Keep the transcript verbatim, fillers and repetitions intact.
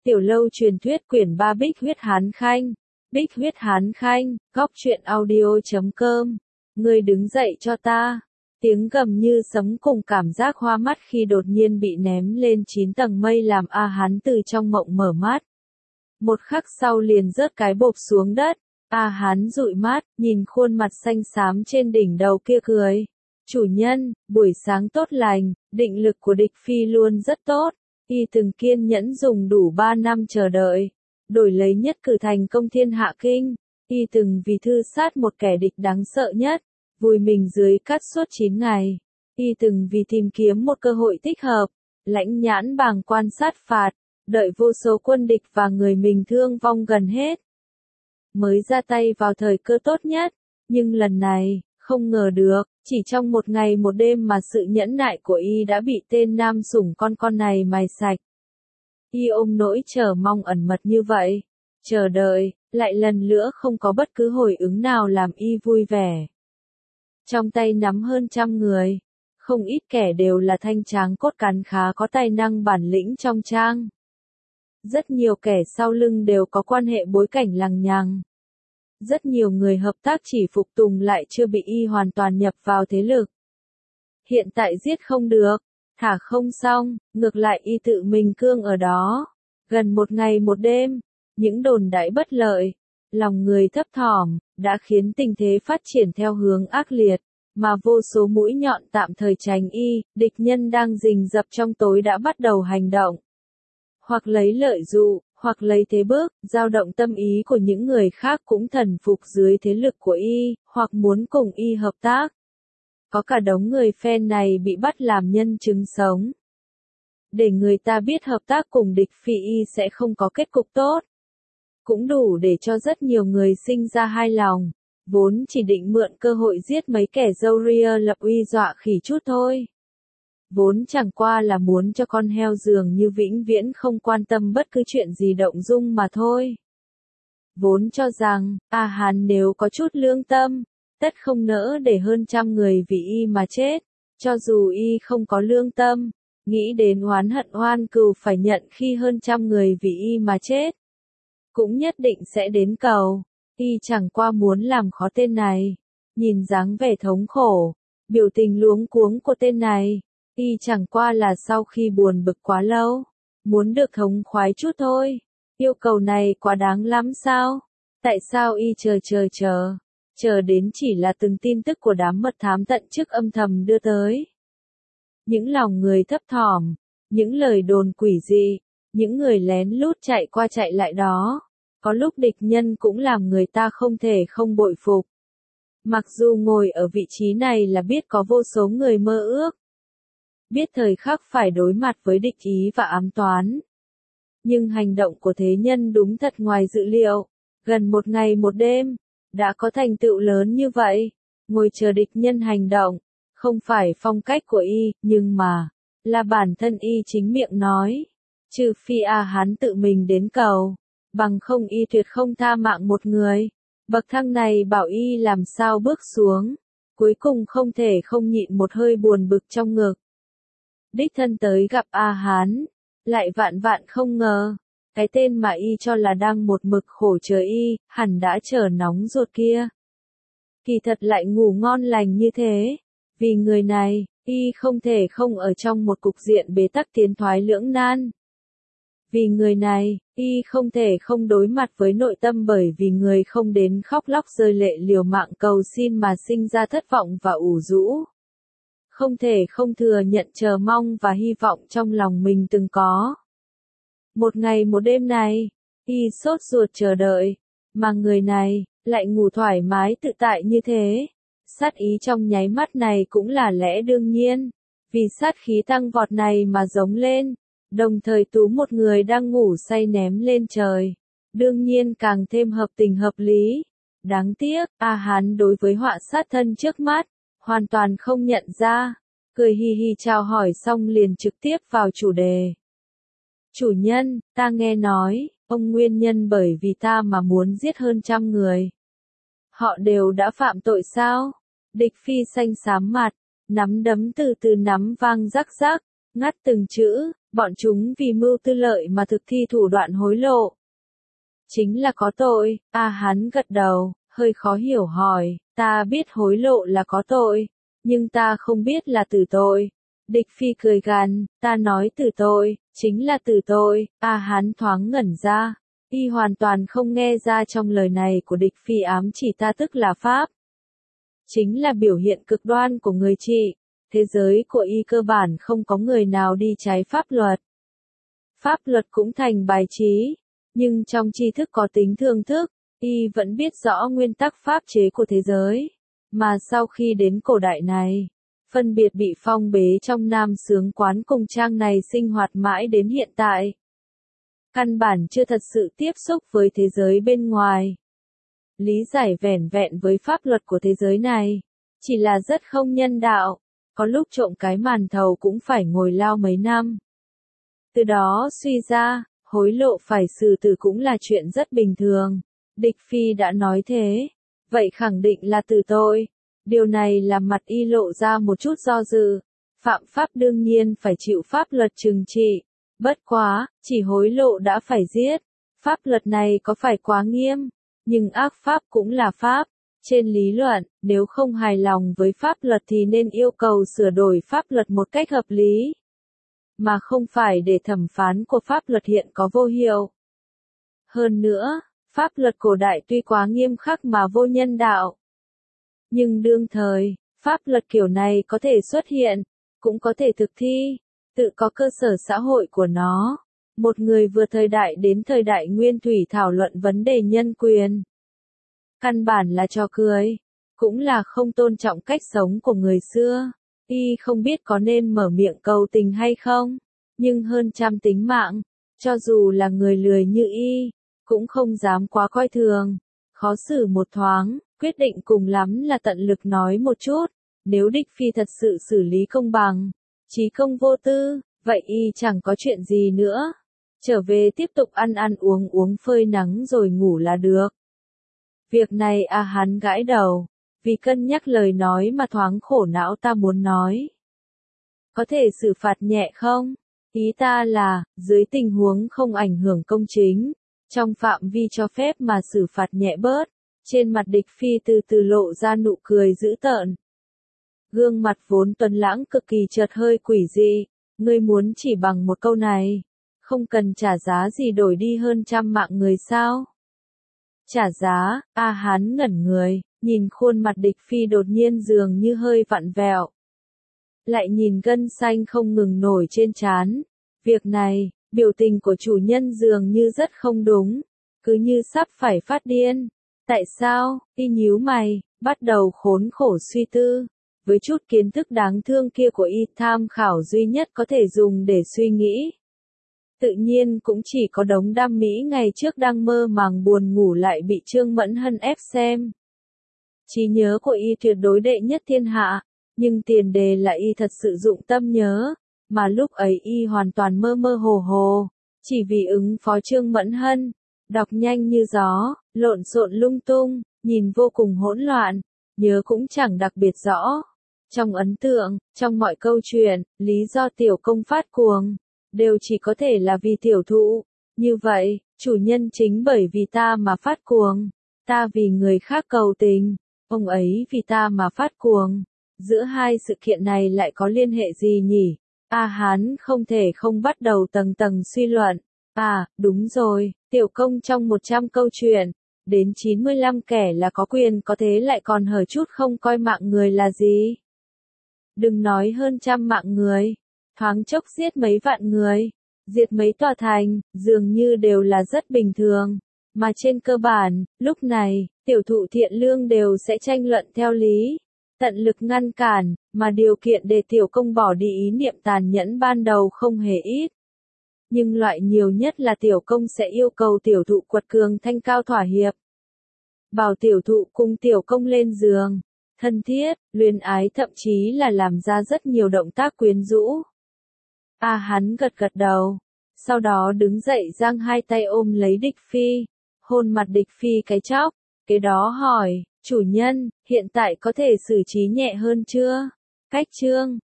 Tiểu lâu truyền thuyết quyển ba Bích huyết hán khanh. Bích huyết hán khanh, góc truyện audio chấm com. Ngươi đứng dậy cho ta. Tiếng gầm như sấm cùng cảm giác hoa mắt khi đột nhiên bị ném lên chín tầng mây làm A Hán từ trong mộng mở mắt. Một khắc sau liền rớt cái bộp xuống đất. A Hán dụi mắt, nhìn khuôn mặt xanh xám trên đỉnh đầu kia cười. Chủ nhân, buổi sáng tốt lành, định lực của địch phi luôn rất tốt. Y từng kiên nhẫn dùng đủ ba năm chờ đợi, đổi lấy nhất cử thành công thiên hạ kinh. Y từng vì thư sát một kẻ địch đáng sợ nhất, vùi mình dưới cát suốt chín ngày. Y từng vì tìm kiếm một cơ hội thích hợp, lãnh nhãn bàng quan sát phạt, đợi vô số quân địch và người mình thương vong gần hết. Mới ra tay vào thời cơ tốt nhất, nhưng lần này, không ngờ được, chỉ trong một ngày một đêm mà sự nhẫn nại của y đã bị tên nam sủng con con này mài sạch. Y ôm nỗi chờ mong ẩn mật như vậy, chờ đợi, lại lần nữa không có bất cứ hồi ứng nào làm y vui vẻ. Trong tay nắm hơn trăm người, không ít kẻ đều là thanh tráng cốt cán khá có tài năng bản lĩnh trong trang. Rất nhiều kẻ sau lưng đều có quan hệ bối cảnh lằng nhằng. Rất nhiều người hợp tác chỉ phục tùng lại chưa bị y hoàn toàn nhập vào thế lực. Hiện tại giết không được, thả không xong, ngược lại y tự mình cương ở đó. Gần một ngày một đêm, những đồn đãi bất lợi, lòng người thấp thỏm, đã khiến tình thế phát triển theo hướng ác liệt, mà vô số mũi nhọn tạm thời tránh y, địch nhân đang rình rập trong tối đã bắt đầu hành động. Hoặc lấy lợi dụ, hoặc lấy thế bước, dao động tâm ý của những người khác cũng thần phục dưới thế lực của y, hoặc muốn cùng y hợp tác. Có cả đống người phen này bị bắt làm nhân chứng sống. Để người ta biết hợp tác cùng địch phi y sẽ không có kết cục tốt. Cũng đủ để cho rất nhiều người sinh ra hai lòng, vốn chỉ định mượn cơ hội giết mấy kẻ râu ria lập uy dọa khỉ chút thôi. Vốn chẳng qua là muốn cho con heo dường như vĩnh viễn không quan tâm bất cứ chuyện gì động dung mà thôi. Vốn cho rằng, A Hán nếu có chút lương tâm, tất không nỡ để hơn trăm người vì y mà chết, cho dù y không có lương tâm, nghĩ đến oán hận oan cừu phải nhận khi hơn trăm người vì y mà chết. Cũng nhất định sẽ đến cầu, y chẳng qua muốn làm khó tên này, nhìn dáng vẻ thống khổ, biểu tình luống cuống của tên này. Y chẳng qua là sau khi buồn bực quá lâu, muốn được thống khoái chút thôi. Yêu cầu này quá đáng lắm sao? Tại sao y chờ chờ chờ, chờ đến chỉ là từng tin tức của đám mật thám tận chức âm thầm đưa tới. Những lòng người thấp thỏm, những lời đồn quỷ dị, những người lén lút chạy qua chạy lại đó, có lúc địch nhân cũng làm người ta không thể không bội phục. Mặc dù ngồi ở vị trí này là biết có vô số người mơ ước, biết thời khắc phải đối mặt với địch ý và ám toán. Nhưng hành động của thế nhân đúng thật ngoài dự liệu, gần một ngày một đêm, đã có thành tựu lớn như vậy, ngồi chờ địch nhân hành động, không phải phong cách của y, nhưng mà, là bản thân y chính miệng nói, trừ phi A Hán tự mình đến cầu, bằng không y tuyệt không tha mạng một người, bậc thang này bảo y làm sao bước xuống, cuối cùng không thể không nhịn một hơi buồn bực trong ngực. Đích thân tới gặp A Hán, lại vạn vạn không ngờ, cái tên mà y cho là đang một mực khổ chờ y, hẳn đã chờ nóng ruột kia. Kỳ thật lại ngủ ngon lành như thế, vì người này, y không thể không ở trong một cục diện bế tắc tiến thoái lưỡng nan. Vì người này, y không thể không đối mặt với nội tâm bởi vì người không đến khóc lóc rơi lệ liều mạng cầu xin mà sinh ra thất vọng và ủ rũ. Không thể không thừa nhận chờ mong và hy vọng trong lòng mình từng có. Một ngày một đêm này, y sốt ruột chờ đợi, mà người này, lại ngủ thoải mái tự tại như thế. Sát ý trong nháy mắt này cũng là lẽ đương nhiên, vì sát khí tăng vọt này mà giống lên, đồng thời tú một người đang ngủ say ném lên trời. Đương nhiên càng thêm hợp tình hợp lý. Đáng tiếc, A Hán đối với họa sát thân trước mắt, hoàn toàn không nhận ra, cười hi hi chào hỏi xong liền trực tiếp vào chủ đề. Chủ nhân, ta nghe nói, ông nguyên nhân bởi vì ta mà muốn giết hơn trăm người. Họ đều đã phạm tội sao? Địch phi xanh xám mặt, nắm đấm từ từ nắm vang rắc rắc, ngắt từng chữ, Bọn chúng vì mưu tư lợi mà thực thi thủ đoạn hối lộ. Chính là có tội. A Hán gật đầu, hơi khó hiểu hỏi, ta biết hối lộ là có tội, nhưng ta không biết là tử tội. Địch Phi cười gằn, ta nói tử tội, chính là tử tội. A Hán thoáng ngẩn ra, y hoàn toàn không nghe ra trong lời này của Địch Phi ám chỉ ta tức là pháp. Chính là biểu hiện cực đoan của người trị. Thế giới của y cơ bản không có người nào đi trái pháp luật. Pháp luật cũng thành bài trí, nhưng trong tri thức có tính thương thức, y vẫn biết rõ nguyên tắc pháp chế của thế giới. Mà sau khi đến cổ đại này, phân biệt bị phong bế trong nam xướng quán cùng trang này sinh hoạt mãi đến hiện tại. Căn bản chưa thật sự tiếp xúc với thế giới bên ngoài. Lý giải vẻn vẹn với pháp luật của thế giới này, chỉ là rất không nhân đạo. Có lúc trộm cái màn thầu cũng phải ngồi lao mấy năm. Từ đó suy ra, hối lộ phải xử tử cũng là chuyện rất bình thường. Địch Phi đã nói thế, vậy khẳng định là tử tội. Điều này làm mặt y lộ ra một chút do dự. Phạm pháp đương nhiên phải chịu pháp luật trừng trị. Bất quá, chỉ hối lộ đã phải giết. Pháp luật này có phải quá nghiêm, nhưng ác pháp cũng là pháp. Trên lý luận, nếu không hài lòng với pháp luật thì nên yêu cầu sửa đổi pháp luật một cách hợp lý, mà không phải để thẩm phán của pháp luật hiện có vô hiệu. Hơn nữa, pháp luật cổ đại tuy quá nghiêm khắc mà vô nhân đạo, nhưng đương thời, pháp luật kiểu này có thể xuất hiện, cũng có thể thực thi, tự có cơ sở xã hội của nó. Một người vừa thời đại đến thời đại nguyên thủy thảo luận vấn đề nhân quyền. Căn bản là trò cười, cũng là không tôn trọng cách sống của người xưa. Y không biết có nên mở miệng cầu tình hay không, nhưng hơn trăm tính mạng, cho dù là người lười như y, cũng không dám quá coi thường. Khó xử một thoáng, quyết định cùng lắm là tận lực nói một chút, nếu Địch Phi thật sự xử lý công bằng, chí công vô tư, vậy y chẳng có chuyện gì nữa. Trở về tiếp tục ăn ăn uống uống phơi nắng rồi ngủ là được. Việc này A Hán gãi đầu, vì cân nhắc lời nói mà thoáng khổ não ta muốn nói. Có thể xử phạt nhẹ không? Ý ta là, dưới tình huống không ảnh hưởng công chính, trong phạm vi cho phép mà xử phạt nhẹ bớt. Trên mặt Địch Phi từ từ lộ ra nụ cười dữ tợn. Gương mặt vốn tuấn lãng cực kỳ chợt hơi quỷ dị, ngươi muốn chỉ bằng một câu này, không cần trả giá gì đổi đi hơn trăm mạng người sao? Trả giá, A Hán ngẩn người, nhìn khuôn mặt Địch Phi đột nhiên dường như hơi vặn vẹo. Lại nhìn gân xanh không ngừng nổi trên trán. Việc này, biểu tình của chủ nhân dường như rất không đúng, cứ như sắp phải phát điên. Tại sao? Y nhíu mày, bắt đầu khốn khổ suy tư. Với chút kiến thức đáng thương kia của y, tham khảo duy nhất có thể dùng để suy nghĩ. Tự nhiên cũng chỉ có đống đam mỹ ngày trước đang mơ màng buồn ngủ lại bị Trương Mẫn Hân ép xem. Trí nhớ của y tuyệt đối đệ nhất thiên hạ, nhưng tiền đề là y thật sự dụng tâm nhớ, mà lúc ấy y hoàn toàn mơ mơ hồ hồ, chỉ vì ứng phó Trương Mẫn Hân, đọc nhanh như gió, lộn xộn lung tung, nhìn vô cùng hỗn loạn, nhớ cũng chẳng đặc biệt rõ. Trong ấn tượng, trong mọi câu chuyện, lý do tiểu công phát cuồng đều chỉ có thể là vì tiểu thụ. Như vậy, chủ nhân chính bởi vì ta mà phát cuồng, ta vì người khác cầu tình, ông ấy vì ta mà phát cuồng. Giữa hai sự kiện này lại có liên hệ gì nhỉ? A Hán không thể không bắt đầu tầng tầng suy luận. À, đúng rồi, tiểu công trong một trăm câu chuyện, đến chín mươi lăm kẻ là có quyền có thế lại còn hở chút không coi mạng người là gì. Đừng nói hơn trăm mạng người, thoáng chốc giết mấy vạn người, diệt mấy tòa thành, dường như đều là rất bình thường. Mà trên cơ bản, lúc này, tiểu thụ thiện lương đều sẽ tranh luận theo lý, tận lực ngăn cản, mà điều kiện để tiểu công bỏ đi ý niệm tàn nhẫn ban đầu không hề ít. Nhưng loại nhiều nhất là tiểu công sẽ yêu cầu tiểu thụ quật cường thanh cao thỏa hiệp. Bảo tiểu thụ cùng tiểu công lên giường, thân thiết, luyến ái thậm chí là làm ra rất nhiều động tác quyến rũ. A Hán gật gật đầu, sau đó đứng dậy giang hai tay ôm lấy Địch Phi, hôn mặt Địch Phi cái chóc, kế đó hỏi, chủ nhân, hiện tại có thể xử trí nhẹ hơn chưa? Cách chương